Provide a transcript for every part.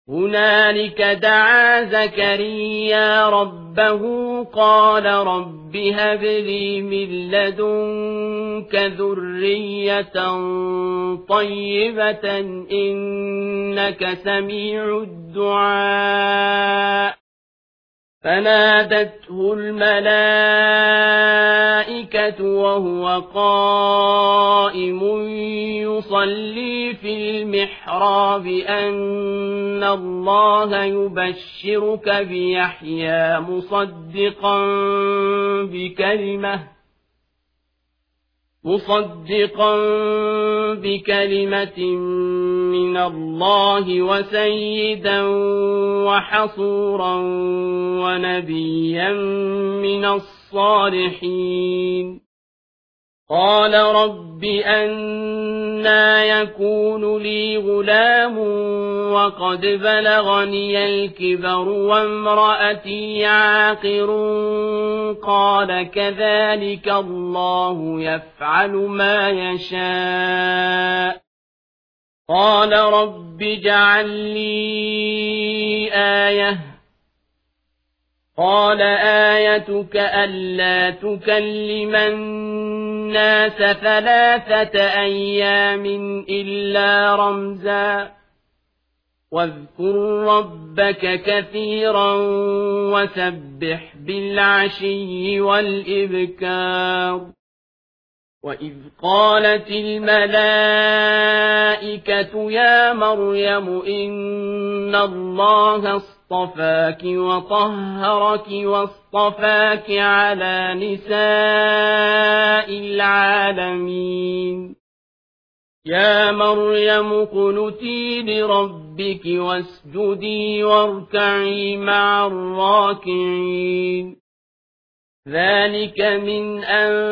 هنالك دعا زكريا ربه قال رب هب لي من لدنك ذرية طيبة إنك سميع الدعاء فنادته الملائكة وهو قائم يصلي في المحراب أن الله يبشرك بيحيى مصدقا بكلمة من الله وسيدا وحصورا ونبيا من الصالحين قال رب أنى يكون لي غلام وقد بلغني الكبر وامرأتي عاقر قال كذلك الله يفعل ما يشاء قال رب اجعل لي آية قال آيتك ألا تكلم الناس 3 أيام إلا رمزا واذكر ربك كثيرا وسبح بالعشي والإبكار وإذ قالت الملائكة يا مريم إن الله اصطفاك وطهرك واصطفاك على نساء العالمين يا مريم اقنتي لربك واسجدي واركعي مع الراكعين ذلك من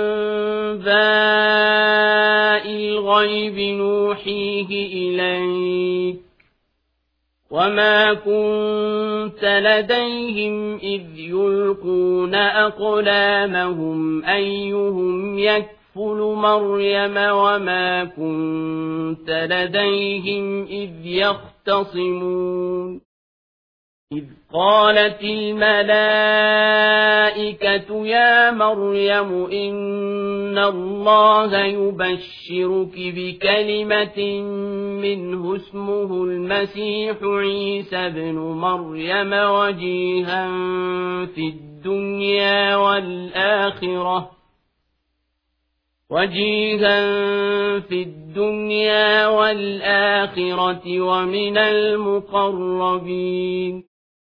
أنباء الغيب نوحيه إليك وما كنت لديهم إذ يلقون أقلامهم أيهم يكفل مريم وما كنت لديهم إذ يختصمون إذ قالت الملائكة يا مريم إن الله يبشرك بكلمة منه اسمه المسيح عيسى بن مريم وجيها في الدنيا والآخرة ومن المقربين